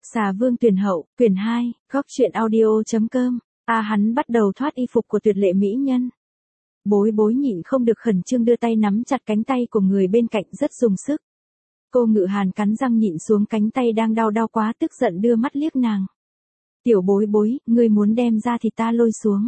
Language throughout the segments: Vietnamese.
Xà Vương tuyển hậu, quyển 2, góc truyện audio.com. Hắn bắt đầu thoát y phục của tuyệt lệ mỹ nhân. Bối bối nhịn không được khẩn trương đưa tay nắm chặt cánh tay của người bên cạnh rất dùng sức. Cô Ngự Hàn cắn răng nhịn xuống cánh tay đang đau quá, tức giận đưa mắt liếc nàng. Tiểu bối bối, ngươi muốn đem ra thì ta lôi xuống.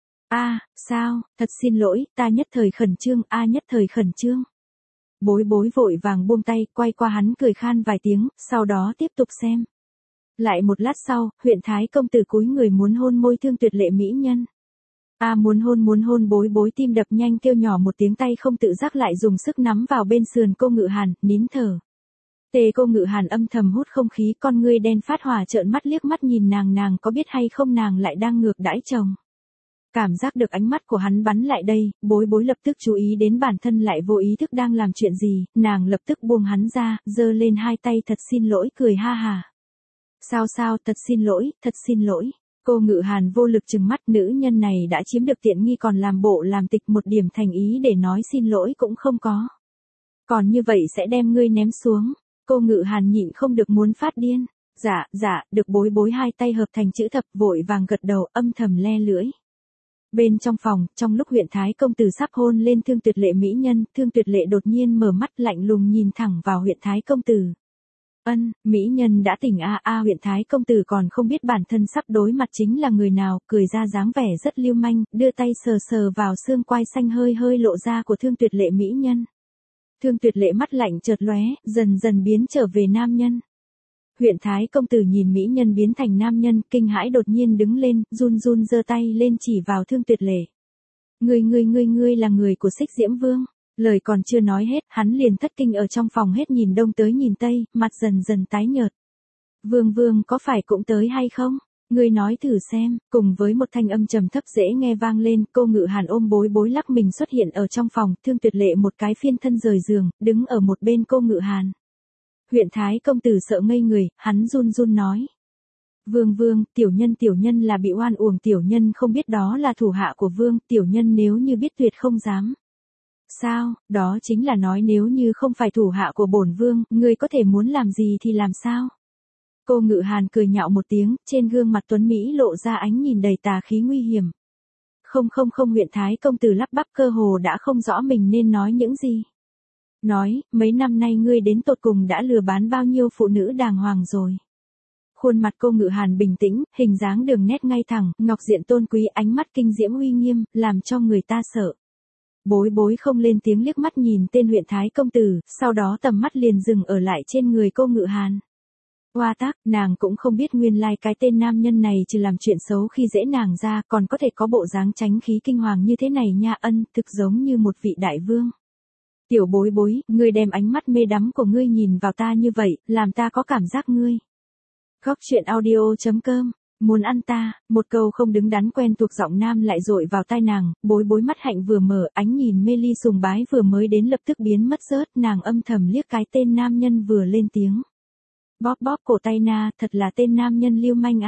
Sao, thật xin lỗi, ta nhất thời khẩn trương, nhất thời khẩn trương. Bối bối vội vàng buông tay, quay qua hắn cười khan vài tiếng, sau đó tiếp tục xem. Lại một lát sau, huyện Thái công tử cúi người muốn hôn môi Thương tuyệt lệ mỹ nhân. Muốn hôn, bối bối tim đập nhanh kêu nhỏ một tiếng, tay không tự giác lại dùng sức nắm vào bên sườn cô Ngự Hàn, nín thở. Cô Ngự Hàn âm thầm hút không khí, con ngươi đen phát hỏa trợn mắt liếc mắt nhìn nàng có biết hay không nàng lại đang ngược đãi chồng. Cảm giác được ánh mắt của hắn bắn lại đây, bối bối lập tức chú ý đến bản thân lại vô ý thức đang làm chuyện gì, nàng lập tức buông hắn ra, giơ lên hai tay thật xin lỗi cười ha hà. Sao, thật xin lỗi. Cô Ngự Hàn vô lực trừng mắt, nữ nhân này đã chiếm được tiện nghi còn làm bộ làm tịch, một điểm thành ý để nói xin lỗi cũng không có. Còn như vậy sẽ đem ngươi ném xuống. Cô Ngự Hàn nhịn không được muốn phát điên. Dạ, được. Bối bối hai tay hợp thành chữ thập vội vàng gật đầu, âm thầm le lưỡi. Bên trong phòng, trong lúc huyện Thái công tử sắp hôn lên Thương tuyệt lệ mỹ nhân, Thương tuyệt lệ đột nhiên mở mắt lạnh lùng nhìn thẳng vào huyện Thái công tử. Mỹ nhân đã tỉnh huyện Thái công tử còn không biết bản thân sắp đối mặt chính là người nào, cười ra dáng vẻ rất lưu manh, đưa tay sờ vào xương quai xanh hơi lộ ra của Thương tuyệt lệ mỹ nhân. Thương tuyệt lệ mắt lạnh chợt lóe, dần biến trở về nam nhân. Huyện Thái công tử nhìn mỹ nhân biến thành nam nhân, kinh hãi đột nhiên đứng lên, run giơ tay lên chỉ vào Thương tuyệt lệ. Ngươi là người của Xích Diễm Vương. Lời còn chưa nói hết, hắn liền thất kinh ở trong phòng hết nhìn đông tới nhìn tây, mặt dần tái nhợt. Vương có phải cũng tới hay không? Ngươi nói thử xem. Cùng với một thanh âm trầm thấp dễ nghe vang lên, cô Ngự Hàn ôm bối bối lắc mình xuất hiện ở trong phòng, Thương tuyệt lệ một cái phiên thân rời giường, đứng ở một bên cô Ngự Hàn. Huyện Thái công tử sợ ngây người, hắn run nói. Vương, tiểu nhân là bị oan uổng, tiểu nhân không biết đó là thủ hạ của Vương, tiểu nhân nếu như biết tuyệt không dám. Sao, đó chính là nói nếu như không phải thủ hạ của bổn Vương, ngươi có thể muốn làm gì thì làm sao? Cô Ngự Hàn cười nhạo một tiếng, trên gương mặt tuấn Mỹ lộ ra ánh nhìn đầy tà khí nguy hiểm. Không, huyện Thái công tử lắp bắp cơ hồ đã không rõ mình nên nói những gì. Nói, mấy năm nay ngươi đến tột cùng đã lừa bán bao nhiêu phụ nữ đàng hoàng rồi. Khuôn mặt cô Ngự Hàn bình tĩnh, hình dáng đường nét ngay thẳng, ngọc diện tôn quý, ánh mắt kinh diễm uy nghiêm, làm cho người ta sợ. Bối bối không lên tiếng liếc mắt nhìn tên huyện Thái công tử, sau đó tầm mắt liền dừng ở lại trên người cô Ngự Hàn. Nàng cũng không biết nguyên lai cái tên nam nhân này trừ làm chuyện xấu khi dễ nàng ra, còn có thể có bộ dáng tránh khí kinh hoàng như thế này nha, thực giống như một vị đại vương. Tiểu bối bối, ngươi đem ánh mắt mê đắm của ngươi nhìn vào ta như vậy, làm ta có cảm giác ngươi. Góc truyện audio.com. Muốn ăn ta, một câu không đứng đắn quen thuộc giọng nam lại dội vào tai nàng, bối bối mắt hạnh vừa mở, ánh nhìn mê ly sùng bái vừa mới đến lập tức biến mất rớt, nàng âm thầm liếc cái tên nam nhân vừa lên tiếng. Bóp cổ tay na, thật là tên nam nhân lưu manh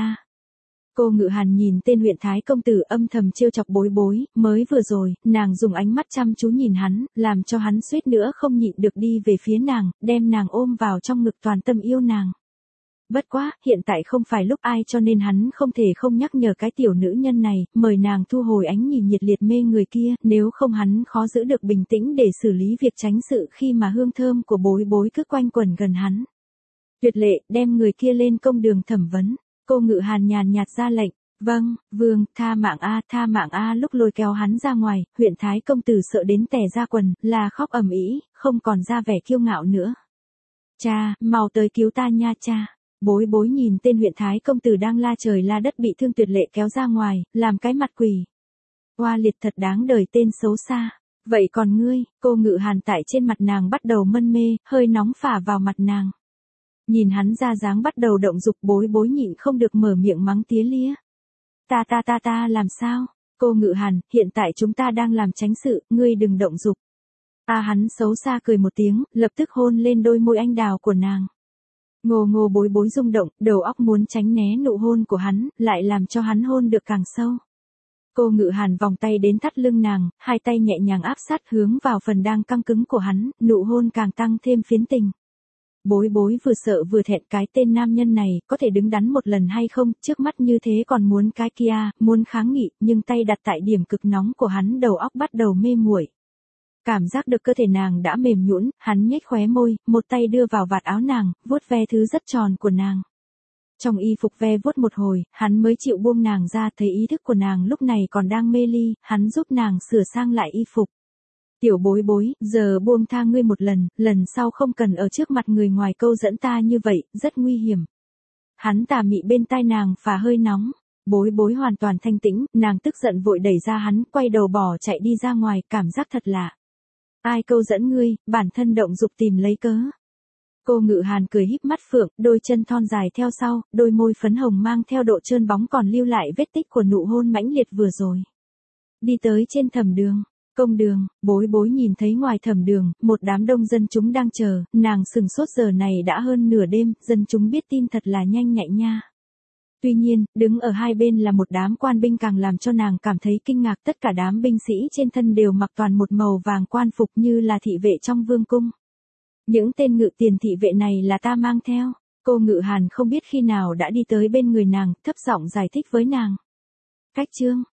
Cô Ngự Hàn nhìn tên huyện Thái công tử âm thầm trêu chọc bối bối, mới vừa rồi, nàng dùng ánh mắt chăm chú nhìn hắn, làm cho hắn suýt nữa không nhịn được đi về phía nàng, đem nàng ôm vào trong ngực toàn tâm yêu nàng. Bất quá, hiện tại không phải lúc ai cho nên hắn không thể không nhắc nhở cái tiểu nữ nhân này, mời nàng thu hồi ánh nhìn nhiệt liệt mê người kia, nếu không hắn khó giữ được bình tĩnh để xử lý việc tránh sự khi mà hương thơm của bối bối cứ quanh quẩn gần hắn. Tuyệt lệ, đem người kia lên công đường thẩm vấn. Cô Ngự Hàn nhàn nhạt ra lệnh. Vâng, Vương, tha mạng lúc lôi kéo hắn ra ngoài, huyện Thái công tử sợ đến tè ra quần, là khóc ầm ĩ, không còn ra vẻ kiêu ngạo nữa. Cha, mau tới cứu ta nha cha. Bối bối nhìn tên huyện Thái công tử đang la trời la đất bị Thương tuyệt lệ kéo ra ngoài, làm cái mặt quỷ. Oa liệt thật đáng đời tên xấu xa. Vậy còn ngươi, cô Ngự Hàn tại trên mặt nàng bắt đầu mân mê, hơi nóng phả vào mặt nàng. Nhìn hắn ra dáng bắt đầu động dục, bối bối nhịn không được mở miệng mắng tía lía. Ta làm sao? Cô Ngự Hàn, hiện tại chúng ta đang làm tránh sự, ngươi đừng động dục. Hắn xấu xa cười một tiếng, lập tức hôn lên đôi môi anh đào của nàng. Ngô bối bối rung động, đầu óc muốn tránh né nụ hôn của hắn, lại làm cho hắn hôn được càng sâu. Cô Ngự Hàn vòng tay đến thắt lưng nàng, hai tay nhẹ nhàng áp sát hướng vào phần đang căng cứng của hắn, nụ hôn càng tăng thêm phiến tình. Bối bối vừa sợ vừa thẹn, cái tên nam nhân này, có thể đứng đắn một lần hay không, trước mắt như thế còn muốn cái kia, muốn kháng nghị, nhưng tay đặt tại điểm cực nóng của hắn, đầu óc bắt đầu mê muội. Cảm giác được cơ thể nàng đã mềm nhũn, hắn nhếch khóe môi, một tay đưa vào vạt áo nàng, vuốt ve thứ rất tròn của nàng. Trong y phục ve vuốt một hồi, hắn mới chịu buông nàng ra, thấy ý thức của nàng lúc này còn đang mê ly, hắn giúp nàng sửa sang lại y phục. Tiểu bối bối, giờ buông tha ngươi một lần sau không cần ở trước mặt người ngoài câu dẫn ta như vậy, rất nguy hiểm. Hắn tà mị bên tai nàng phả hơi nóng. Bối bối hoàn toàn thanh tĩnh, nàng tức giận vội đẩy ra hắn, quay đầu bỏ chạy đi ra ngoài, cảm giác thật lạ. Ai câu dẫn ngươi, bản thân động dục tìm lấy cớ. Cô Ngự Hàn cười híp mắt phượng, đôi chân thon dài theo sau, đôi môi phấn hồng mang theo độ trơn bóng còn lưu lại vết tích của nụ hôn mãnh liệt vừa rồi. Đi tới trên thẩm đường, công đường, bối bối nhìn thấy ngoài thẩm đường, một đám đông dân chúng đang chờ, nàng sừng sốt, giờ này đã hơn nửa đêm, dân chúng biết tin thật là nhanh nhạy nha. Tuy nhiên, đứng ở hai bên là một đám quan binh càng làm cho nàng cảm thấy kinh ngạc, tất cả đám binh sĩ trên thân đều mặc toàn một màu vàng quan phục như là thị vệ trong vương cung. Những tên ngự tiền thị vệ này là ta mang theo. Cô Ngự Hàn không biết khi nào đã đi tới bên người nàng, thấp giọng giải thích với nàng. Cách chương